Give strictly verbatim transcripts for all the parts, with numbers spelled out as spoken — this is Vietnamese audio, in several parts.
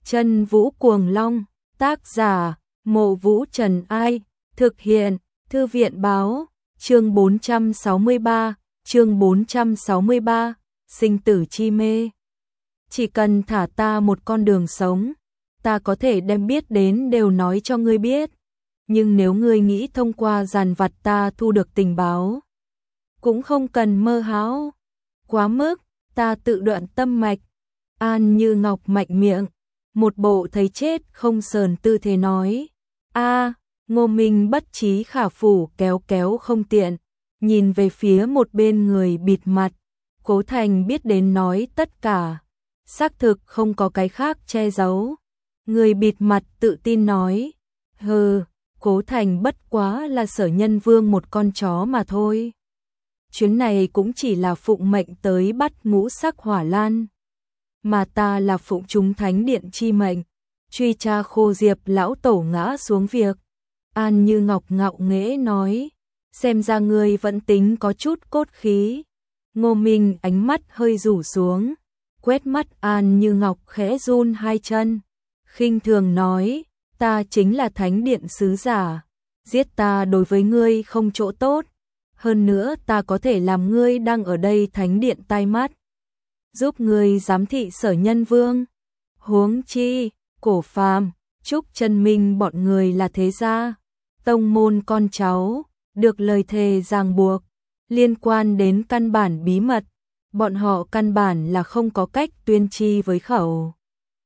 Chân Vũ Cuồng Long, tác giả, Mộ Vũ Trần Ai, thực hiện, Thư viện báo, chương bốn trăm sáu mươi ba, chương bốn trăm sáu mươi ba, sinh tử chi mê. Chỉ cần thả ta một con đường sống, ta có thể đem biết đến đều nói cho ngươi biết. Nhưng nếu ngươi nghĩ thông qua dàn vặt ta thu được tình báo, cũng không cần mơ hão. Quá mức, ta tự đoạn tâm mạch. An Như Ngọc mạnh miệng, một bộ thấy chết không sờn tư thế nói. A, Ngô Minh bất trí khả phủ kéo kéo không tiện, nhìn về phía một bên người bịt mặt. Cố Thành biết đến nói tất cả, xác thực không có cái khác che giấu. Người bịt mặt tự tin nói, hừ, Cố Thành bất quá là Sở Nhân Vương một con chó mà thôi. Chuyến này cũng chỉ là phụng mệnh tới bắt ngũ sắc hỏa lan, mà ta là phụng chúng thánh điện chi mệnh, truy tra Khô Diệp lão tổ ngã xuống việc. An Như Ngọc ngạo nghễ nói, xem ra ngươi vẫn tính có chút cốt khí. Ngô Minh ánh mắt hơi rủ xuống, quét mắt An Như Ngọc khẽ run hai chân, khinh thường nói, ta chính là thánh điện sứ giả, giết ta đối với ngươi không chỗ tốt, hơn nữa ta có thể làm ngươi đang ở đây thánh điện tai mắt, giúp ngươi giám thị Sở Nhân Vương. Huống chi, Cổ Phàm, Trúc Chân Minh bọn người là thế gia, tông môn con cháu, được lời thề ràng buộc, liên quan đến căn bản bí mật, bọn họ căn bản là không có cách tuyên chi với khẩu.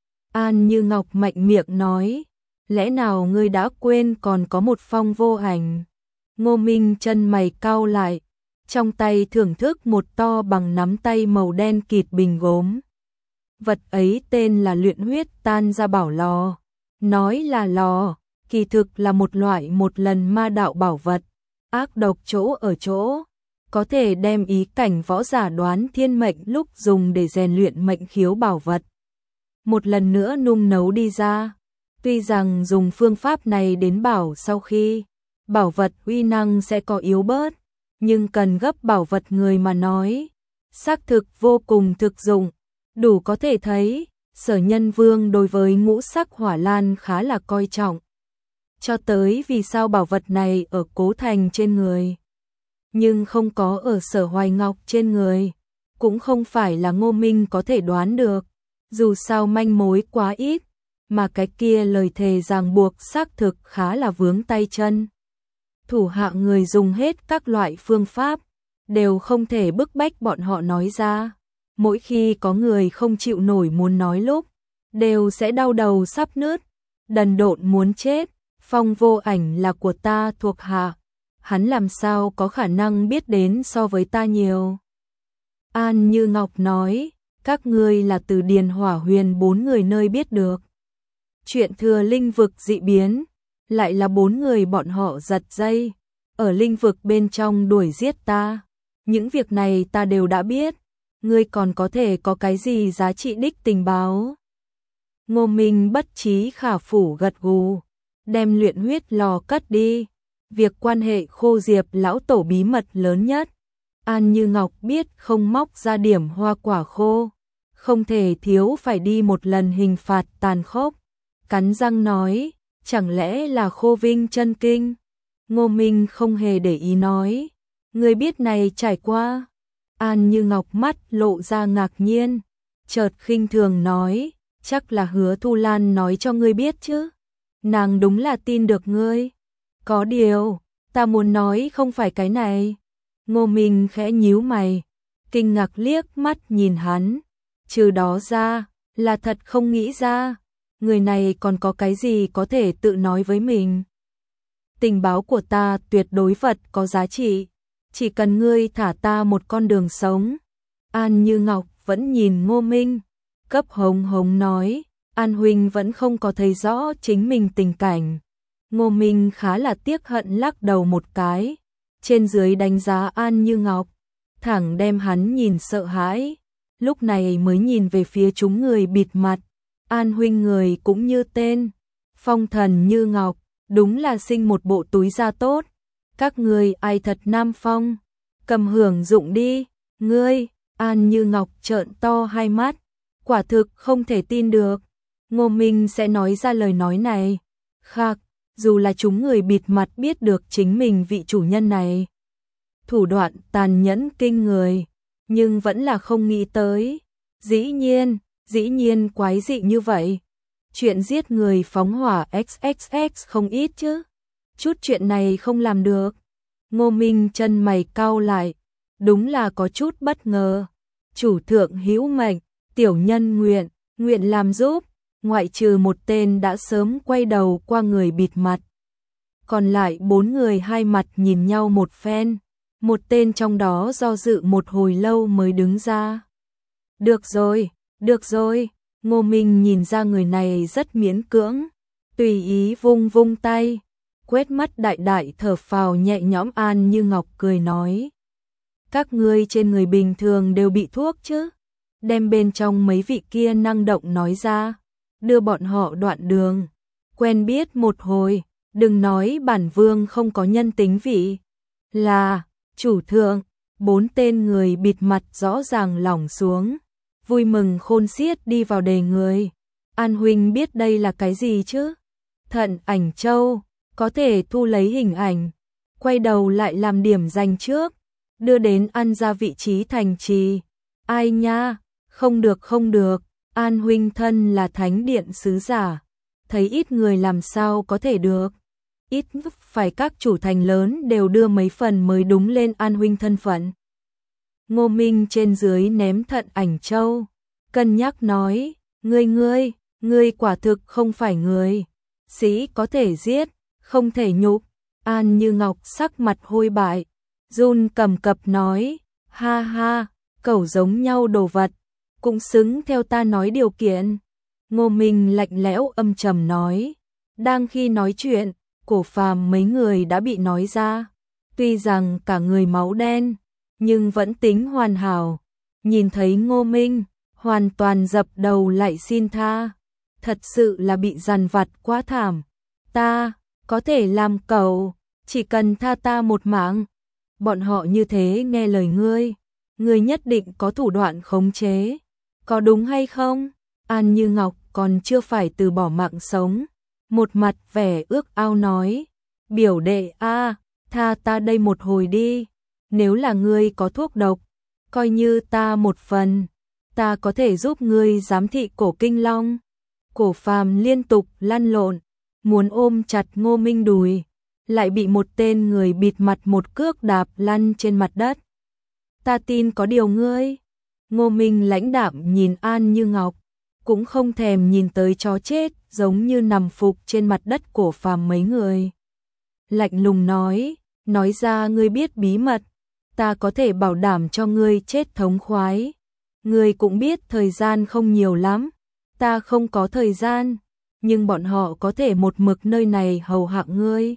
An Như Ngọc mạnh miệng nói, lẽ nào ngươi đã quên còn có một phong vô ảnh? Ngô Minh chân mày cau lại, trong tay thưởng thức một to bằng nắm tay màu đen kịt bình gốm. Vật ấy tên là luyện huyết tan ra bảo lò. Nói là lò, kỳ thực là một loại một lần ma đạo bảo vật. Ác độc chỗ ở chỗ, có thể đem ý cảnh võ giả đoán thiên mệnh lúc dùng để rèn luyện mệnh khiếu bảo vật. Một lần nữa nung nấu đi ra. Tuy rằng dùng phương pháp này đến bảo sau khi bảo vật uy năng sẽ có yếu bớt, nhưng cần gấp bảo vật người mà nói, xác thực vô cùng thực dụng, đủ có thể thấy, Sở Nhân Vương đối với ngũ sắc hỏa lan khá là coi trọng. Cho tới vì sao bảo vật này ở Cố Thành trên người, nhưng không có ở Sở Hoài Ngọc trên người, cũng không phải là Ngô Minh có thể đoán được, dù sao manh mối quá ít, mà cái kia lời thề ràng buộc xác thực khá là vướng tay chân. Thủ hạ người dùng hết các loại phương pháp, đều không thể bức bách bọn họ nói ra. Mỗi khi có người không chịu nổi muốn nói lúc, đều sẽ đau đầu sắp nứt, đần độn muốn chết. Phong vô ảnh là của ta thuộc hạ, hắn làm sao có khả năng biết đến so với ta nhiều. An Như Ngọc nói, các ngươi là từ Điền Hỏa Huyền bốn người nơi biết được. Chuyện thừa linh vực dị biến, lại là bốn người bọn họ giật dây, ở linh vực bên trong đuổi giết ta. Những việc này ta đều đã biết, ngươi còn có thể có cái gì giá trị đích tình báo? Ngô Minh bất trí khả phủ gật gù, đem luyện huyết lò cất đi. Việc quan hệ Khô Diệp lão tổ bí mật lớn nhất, An Như Ngọc biết không móc ra điểm hoa quả khô, không thể thiếu phải đi một lần hình phạt tàn khốc. Cắn răng nói, chẳng lẽ là Khô Vinh chân kinh? Ngô Minh không hề để ý nói, người biết này trải qua. An Như Ngọc mắt lộ ra ngạc nhiên, chợt khinh thường nói, chắc là Hứa Thu Lan nói cho ngươi biết chứ. Nàng đúng là tin được ngươi. Có điều, ta muốn nói không phải cái này. Ngô Minh khẽ nhíu mày, kinh ngạc liếc mắt nhìn hắn. Trừ đó ra, là thật không nghĩ ra, người này còn có cái gì có thể tự nói với mình. Tình báo của ta tuyệt đối vật có giá trị, chỉ cần ngươi thả ta một con đường sống. An Như Ngọc vẫn nhìn Ngô Minh, cấp hống hống nói, An huynh vẫn không có thấy rõ chính mình tình cảnh. Ngô Minh khá là tiếc hận lắc đầu một cái, trên dưới đánh giá An Như Ngọc, thẳng đem hắn nhìn sợ hãi, lúc này mới nhìn về phía chúng người bịt mặt. An huynh người cũng như tên, phong thần như ngọc, đúng là sinh một bộ túi da tốt. Các ngươi ai thật nam phong, cầm hưởng dụng đi. Ngươi, An Như Ngọc trợn to hai mắt, quả thực không thể tin được. Ngô Minh sẽ nói ra lời nói này. Khác, dù là chúng người bịt mặt biết được chính mình vị chủ nhân này thủ đoạn tàn nhẫn kinh người, nhưng vẫn là không nghĩ tới. Dĩ nhiên, dĩ nhiên quái dị như vậy. Chuyện giết người phóng hỏa x x x không ít chứ. Chút chuyện này không làm được. Ngô Minh chân mày cau lại, đúng là có chút bất ngờ. Chủ thượng hữu mệnh, tiểu nhân nguyện, nguyện làm giúp, ngoại trừ một tên đã sớm quay đầu qua người bịt mặt. Còn lại bốn người hai mặt nhìn nhau một phen, một tên trong đó do dự một hồi lâu mới đứng ra. Được rồi, được rồi, Ngô Minh nhìn ra người này rất miễn cưỡng, tùy ý vung vung tay, quét mắt đại đại thở phào nhẹ nhõm. An Như Ngọc cười nói. Các ngươi trên người bình thường đều bị thuốc chứ? Đem bên trong mấy vị kia năng động nói ra, đưa bọn họ đoạn đường, quen biết một hồi, đừng nói bản vương không có nhân tính vị. Là, chủ thượng, bốn tên người bịt mặt rõ ràng lỏng xuống, vui mừng khôn xiết đi vào đề người. An huynh biết đây là cái gì chứ? Thận ảnh châu, có thể thu lấy hình ảnh, quay đầu lại làm điểm danh trước, đưa đến An ra vị trí thành trì. Ai nha, không được không được, An huynh thân là thánh điện sứ giả, thấy ít người làm sao có thể được. Ít phải các chủ thành lớn đều đưa mấy phần mới đúng lên An huynh thân phận. Ngô Minh trên dưới ném thận ảnh châu, cân nhắc nói, ngươi ngươi, ngươi quả thực không phải người. Sĩ có thể giết, không thể nhục. An Như Ngọc sắc mặt hôi bại, run cầm cập nói, ha ha, cẩu giống nhau đồ vật, cũng xứng theo ta nói điều kiện. Ngô Minh lạnh lẽo âm trầm nói, đang khi nói chuyện, Cổ Phàm mấy người đã bị nói ra, tuy rằng cả người máu đen, nhưng vẫn tính hoàn hảo. Nhìn thấy Ngô Minh, hoàn toàn dập đầu lại xin tha, thật sự là bị dằn vặt quá thảm. Ta có thể làm cẩu, chỉ cần tha ta một mạng. Bọn họ như thế nghe lời ngươi, ngươi nhất định có thủ đoạn khống chế, có đúng hay không? An Như Ngọc còn chưa phải từ bỏ mạng sống, một mặt vẻ ước ao nói, biểu đệ a, tha ta đây một hồi đi, nếu là ngươi có thuốc độc, coi như ta một phần, ta có thể giúp ngươi giám thị cổ kinh long. Cổ Phàm liên tục lăn lộn, muốn ôm chặt Ngô Minh đùi, lại bị một tên người bịt mặt một cước đạp lăn trên mặt đất. Ta tin có điều ngươi. Ngô Minh lãnh đạm nhìn An Như Ngọc, cũng không thèm nhìn tới chó chết giống như nằm phục trên mặt đất Cổ Phàm mấy người. Lạnh lùng nói, nói ra ngươi biết bí mật, ta có thể bảo đảm cho ngươi chết thống khoái. Ngươi cũng biết thời gian không nhiều lắm, ta không có thời gian, nhưng bọn họ có thể một mực nơi này hầu hạ ngươi.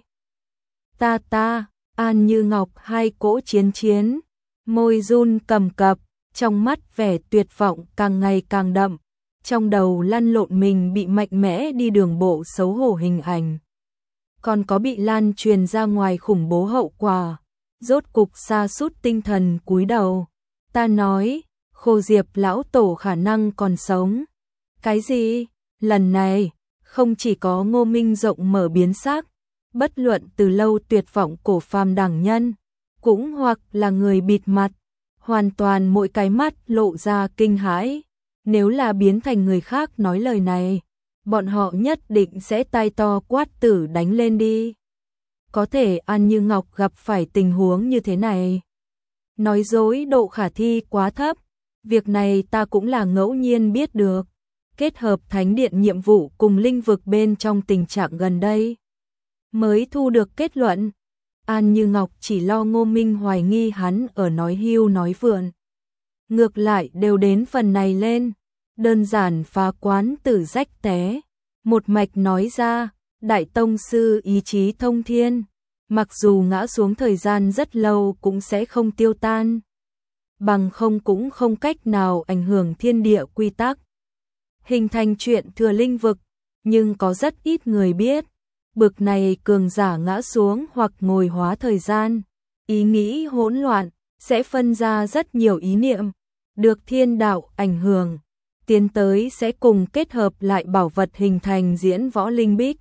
Ta ta, An Như Ngọc hai cỗ chiến chiến, môi run cầm cập, trong mắt vẻ tuyệt vọng càng ngày càng đậm, trong đầu lăn lộn mình bị mạnh mẽ đi đường bộ xấu hổ hình ảnh. Còn có bị lan truyền ra ngoài khủng bố hậu quả, rốt cục sa sút tinh thần cúi đầu. Ta nói, Khô Diệp lão tổ khả năng còn sống. Cái gì? Lần này, không chỉ có Ngô Minh rộng mở biến sắc, bất luận từ lâu tuyệt vọng Cổ Phàm đẳng nhân, cũng hoặc là người bịt mặt, hoàn toàn mỗi cái mắt lộ ra kinh hãi. Nếu là biến thành người khác nói lời này, bọn họ nhất định sẽ tai to quát tử đánh lên đi. Có thể An Như Ngọc gặp phải tình huống như thế này, nói dối độ khả thi quá thấp. Việc này ta cũng là ngẫu nhiên biết được, kết hợp thánh điện nhiệm vụ cùng linh vực bên trong tình trạng gần đây, mới thu được kết luận. An Như Ngọc chỉ lo Ngô Minh hoài nghi hắn ở nói hưu nói vượn. Ngược lại đều đến phần này lên, đơn giản phá quán tử rách té, một mạch nói ra, đại tông sư ý chí thông thiên, mặc dù ngã xuống thời gian rất lâu cũng sẽ không tiêu tan, bằng không cũng không cách nào ảnh hưởng thiên địa quy tắc, hình thành chuyện thừa linh vực, nhưng có rất ít người biết, bực này cường giả ngã xuống hoặc ngồi hóa thời gian, ý nghĩ hỗn loạn, sẽ phân ra rất nhiều ý niệm, được thiên đạo ảnh hưởng, tiến tới sẽ cùng kết hợp lại bảo vật hình thành diễn võ linh bích.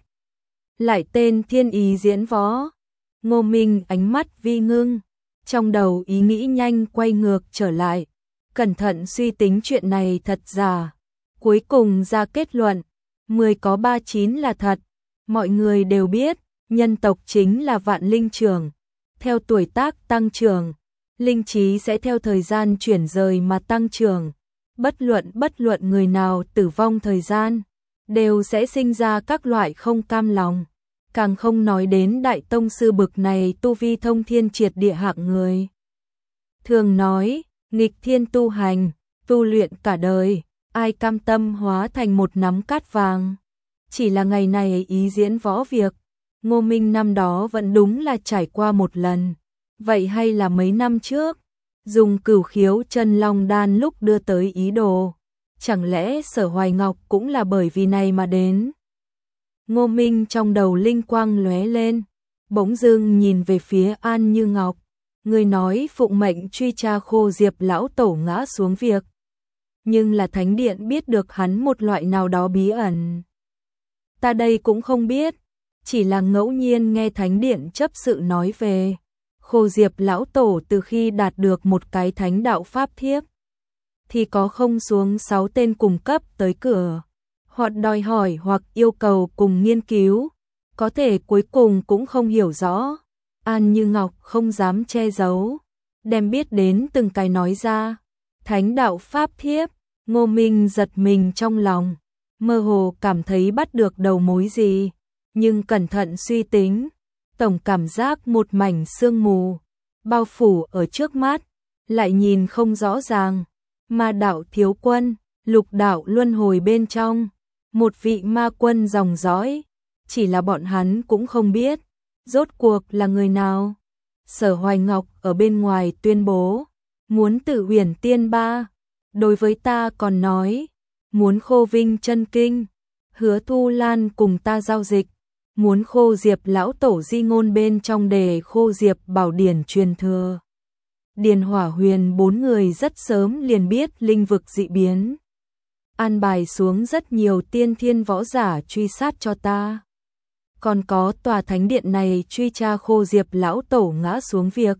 Lại tên thiên ý diễn võ. Ngô Minh ánh mắt vi ngưng, trong đầu ý nghĩ nhanh quay ngược trở lại, cẩn thận suy tính chuyện này thật giả. Cuối cùng ra kết luận, mười có ba chín là thật. Mọi người đều biết, nhân tộc chính là vạn linh trưởng. Theo tuổi tác tăng trưởng, linh trí sẽ theo thời gian chuyển rời mà tăng trưởng. Bất luận bất luận người nào tử vong thời gian, đều sẽ sinh ra các loại không cam lòng. Càng không nói đến đại tông sư bực này tu vi thông thiên triệt địa hạng người. Thường nói, nghịch thiên tu hành, tu luyện cả đời, ai cam tâm hóa thành một nắm cát vàng. Chỉ là ngày này ý diễn võ việc, Ngô Minh năm đó vẫn đúng là trải qua một lần. Vậy hay là mấy năm trước, dùng cửu khiếu chân long đan lúc đưa tới ý đồ. Chẳng lẽ Sở Hoài Ngọc cũng là bởi vì này mà đến? Ngô Minh trong đầu linh quang lóe lên, bỗng dưng nhìn về phía An Như Ngọc. Người nói phụng mệnh truy tra Khô Diệp lão tổ ngã xuống việc. Nhưng là thánh điện biết được hắn một loại nào đó bí ẩn. Ta đây cũng không biết, chỉ là ngẫu nhiên nghe thánh điện chấp sự nói về. Khô Diệp lão tổ từ khi đạt được một cái thánh đạo pháp thiếp, thì có không xuống sáu tên cùng cấp tới cửa. Hoặc đòi hỏi hoặc yêu cầu cùng nghiên cứu, có thể cuối cùng cũng không hiểu rõ. An Như Ngọc không dám che giấu, đem biết đến từng cái nói ra. Thánh đạo pháp thiếp, Ngô Minh giật mình trong lòng, mơ hồ cảm thấy bắt được đầu mối gì, nhưng cẩn thận suy tính, tổng cảm giác một mảnh sương mù bao phủ ở trước mắt, lại nhìn không rõ ràng. Ma đạo thiếu quân, lục đạo luân hồi bên trong, một vị ma quân dòng dõi, chỉ là bọn hắn cũng không biết, rốt cuộc là người nào. Sở Hoài Ngọc ở bên ngoài tuyên bố, muốn tự huyền tiên ba, đối với ta còn nói, muốn khô vinh chân kinh, hứa Thu Lan cùng ta giao dịch, muốn Khô Diệp lão tổ di ngôn bên trong đề Khô Diệp bảo điển truyền thừa. Điền Hỏa Huyền bốn người rất sớm liền biết linh vực dị biến. An bài xuống rất nhiều tiên thiên võ giả truy sát cho ta. Còn có tòa thánh điện này truy tra Khô Diệp lão tổ ngã xuống việc.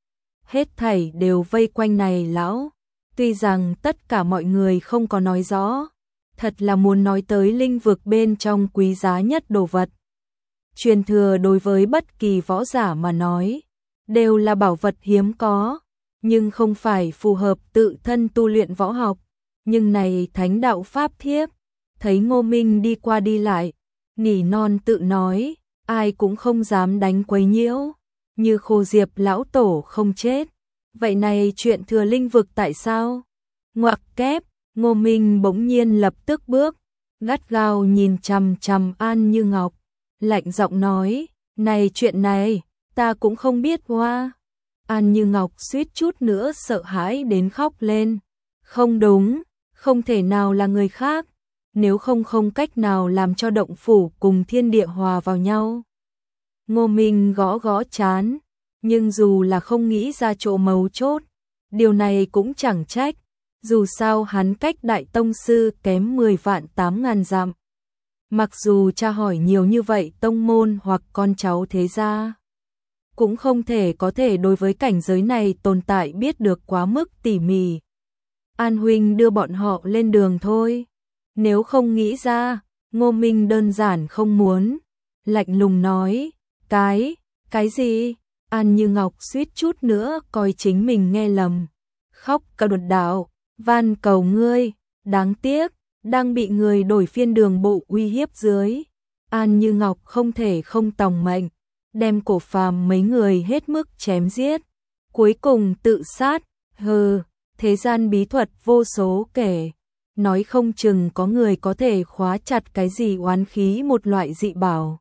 Hết thảy đều vây quanh này lão. Tuy rằng tất cả mọi người không có nói rõ, thật là muốn nói tới linh vực bên trong quý giá nhất đồ vật. Truyền thừa đối với bất kỳ võ giả mà nói, đều là bảo vật hiếm có, nhưng không phải phù hợp tự thân tu luyện võ học. Nhưng này thánh đạo pháp thiếp, thấy Ngô Minh đi qua đi lại, nỉ non tự nói, ai cũng không dám đánh quấy nhiễu, như Khô Diệp lão tổ không chết. Vậy này chuyện thừa linh vực tại sao? Ngoặc kép, Ngô Minh bỗng nhiên lập tức bước, gắt gao nhìn chằm chằm An Như Ngọc, lạnh giọng nói, này chuyện này, ta cũng không biết hoa. An Như Ngọc suýt chút nữa sợ hãi đến khóc lên. Không đúng, không thể nào là người khác, nếu không không cách nào làm cho động phủ cùng thiên địa hòa vào nhau. Ngô Minh gõ gõ chán, nhưng dù là không nghĩ ra chỗ mấu chốt, điều này cũng chẳng trách, dù sao hắn cách đại tông sư kém mười vạn tám ngàn dặm. Mặc dù tra hỏi nhiều như vậy tông môn hoặc con cháu thế gia, cũng không thể có thể đối với cảnh giới này tồn tại biết được quá mức tỉ mỉ. An huynh đưa bọn họ lên đường thôi. Nếu không nghĩ ra, Ngô Minh đơn giản không muốn. Lạnh lùng nói, cái, cái gì? An Như Ngọc suýt chút nữa coi chính mình nghe lầm. Khóc cả đột đạo, van cầu ngươi, đáng tiếc, đang bị người đổi phiên đường bộ uy hiếp dưới. An Như Ngọc không thể không tòng mệnh, đem Cổ Phàm mấy người hết mức chém giết. Cuối cùng tự sát, hừ. Thế gian bí thuật vô số kể, nói không chừng có người có thể khóa chặt cái gì oán khí một loại dị bảo.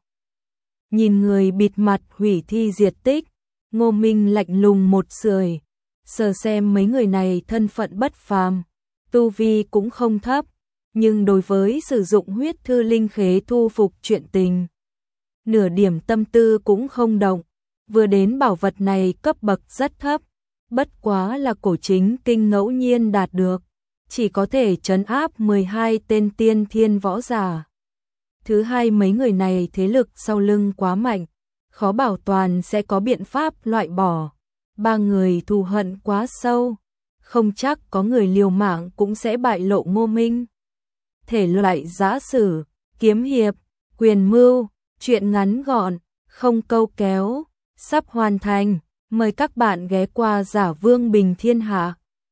Nhìn người bịt mặt hủy thi diệt tích, Ngô Minh lạnh lùng một sưởi, sờ xem mấy người này thân phận bất phàm, tu vi cũng không thấp, nhưng đối với sử dụng huyết thư linh khế thu phục chuyện tình, nửa điểm tâm tư cũng không động, vừa đến bảo vật này cấp bậc rất thấp. Bất quá là cổ chính kinh ngẫu nhiên đạt được, chỉ có thể trấn áp mười hai tên tiên thiên võ giả. Thứ hai, mấy người này thế lực sau lưng quá mạnh, khó bảo toàn sẽ có biện pháp loại bỏ. Ba người thù hận quá sâu, không chắc có người liều mạng cũng sẽ bại lộ Ngô Minh. Thể loại giã sử, kiếm hiệp, quyền mưu, truyện ngắn gọn, không câu kéo, sắp hoàn thành. Mời các bạn ghé qua Giả Vương Bình Thiên Hạ.